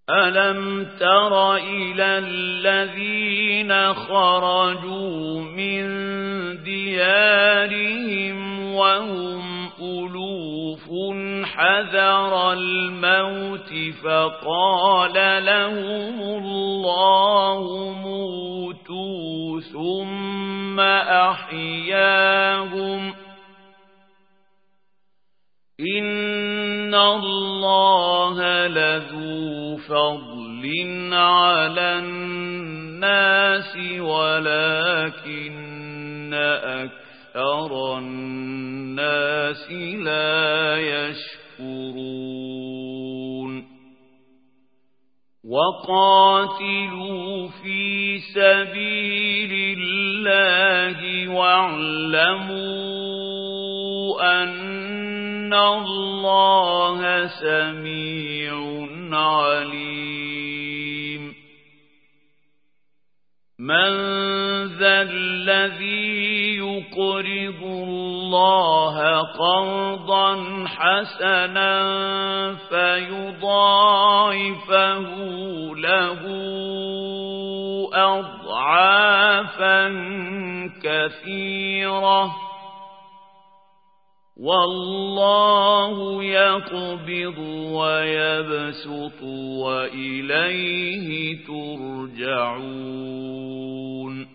ألم تر إلى الذين خرجوا من ديارهم وهم ألوف حذر الموت فقال لهم الله موتوا ثم أحياهم إن الله لذو فضل على الناس ولكن أكثر الناس لا يشكرون وقاتلوا في سبيل الله واعلموا أن الله سميع عليم من ذا الذي يقرض الله قرضا حسنا فيضاعفه له أضعافا كثيرة والله يقبض ويبسط وإليه ترجعون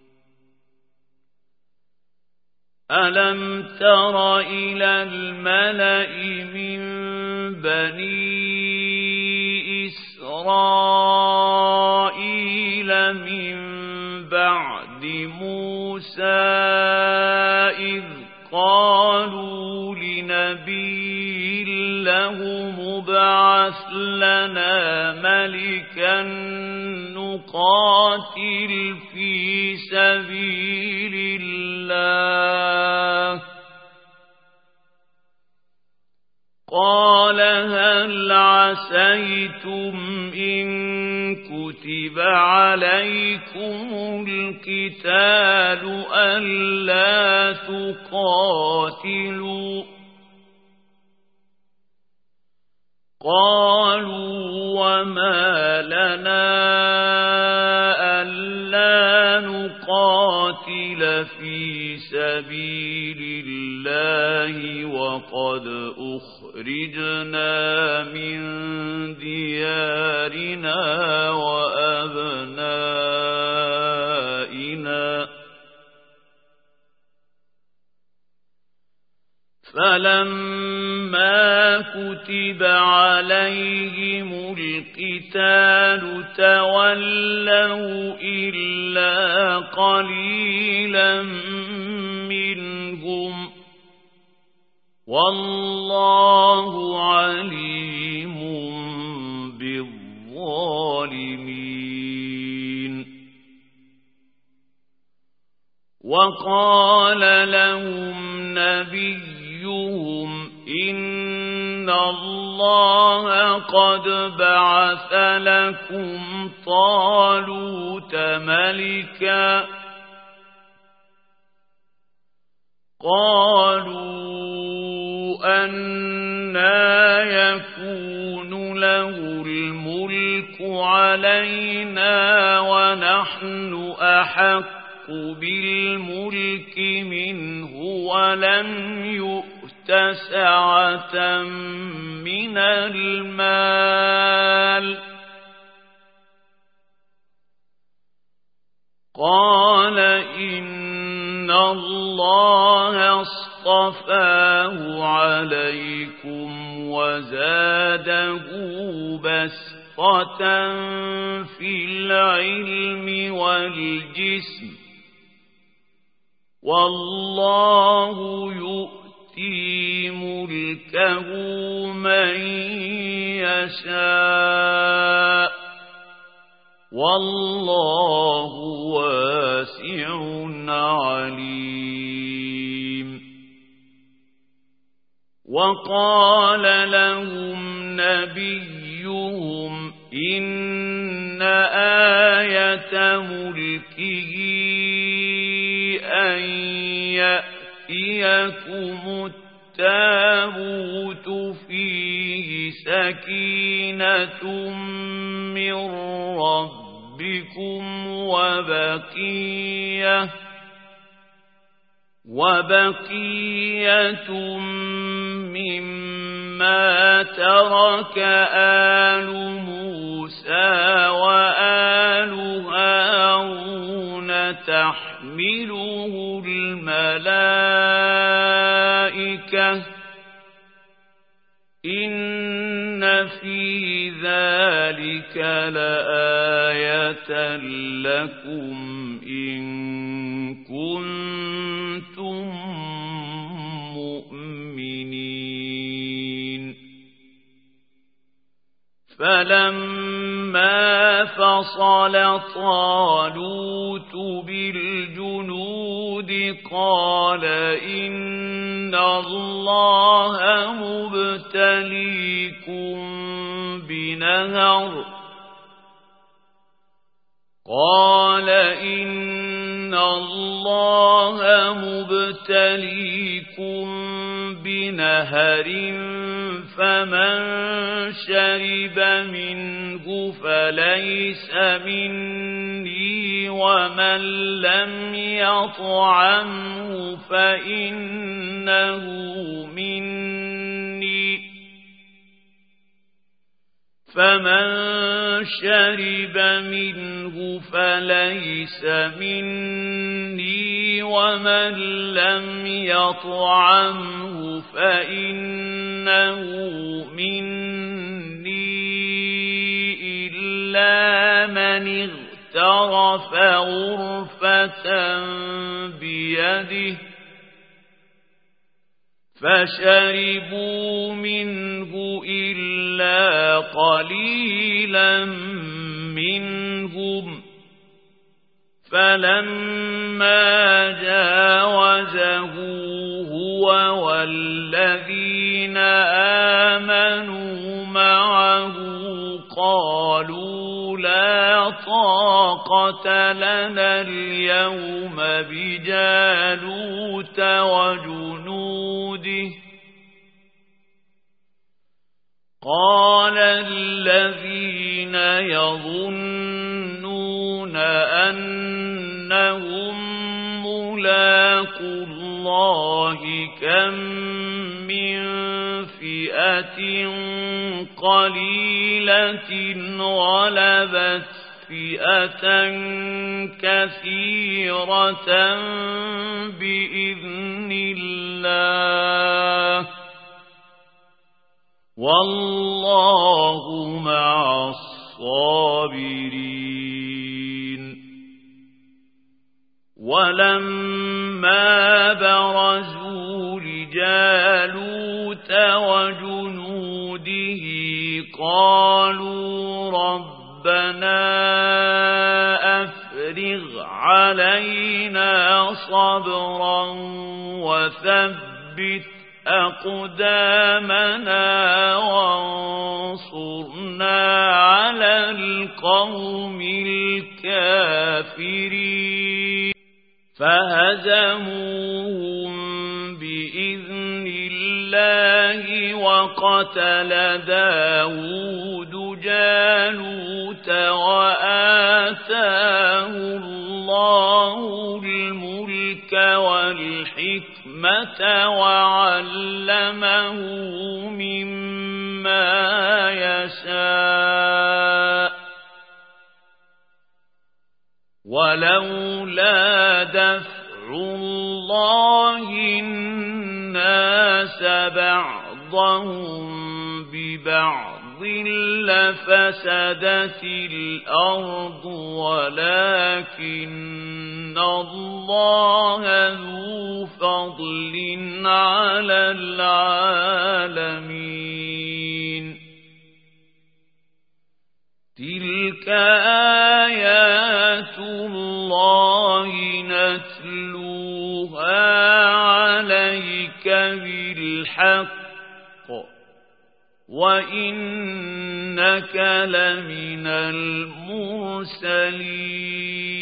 ألم تر إلى الملأ من بني إسرائيل من بعد موسى إذ قالوا لنبي له مبعث لنا ملكا نقاتل في سبيل الله قال هل عسيتم إن كتب عليكم القتال ألا تقاتلوا قالوا وما لنا ألا نقاتل في سبيل الله وقد أخرجنا من ديارنا وأبنائنا فلما كتب عليهم القتال تولوا إلا قليلا منهم والله عليم بالظالمين وقال لهم نبيهم إن الله قد بعث لكم طالوت ملكا قالوا أنى يكون له الملك علينا ونحن أحق بالملك منه ولم يؤت سعة من المال قال إن الله اصطفاه عليكم وزاده بسطة في العلم والجسم والله يؤتي ملكه من يشاء والله واسع عليم وقال لهم نبيهم إن آية ملكه أن يأتيكم التابوت فيه سكينة من ربكم وبقية مما ترك آل موسى وآل هارون تحمله الملائكة إن في ذلك لآية لكم إن كنتم مؤمنين فلما فصل طالوت بالجنود قال إن الله مبتليكم بنهر فمن شرب منه فليس مني ومن لم يطعمه فإنه مني فمن شرب منه فليس مني ومن لم يطعمه فإنه مني إلا من اغترف غرفة بيده فشربوا منه إلا قليلا منهم فلما جاوزه هو والذين آمنوا معه قالوا لا طاقة لنا اليوم بجالوت وجنوده قال الذين يظنون أنهم ملاقو الله كم من فئة قليلة غلبت فئة كثيرة بإذن الله والله مع الصابرين ولما برزوا لجالوت وجنوده قالوا ربنا أفرغ علينا صبرا وثبت أقدامنا وانصرنا على القوم الكافرين فهزموهم بإذن الله وقتل داود جالوت وآتاه الله الملك والحكمة وعلمه مما يشاء ولولا دفع الله الناس بعضهم ببعض لفسدت الأرض ولكن الله ذو فضل على العالمين تلك آيات الله نتلوها عليك بالحق وإنك لمن المرسلين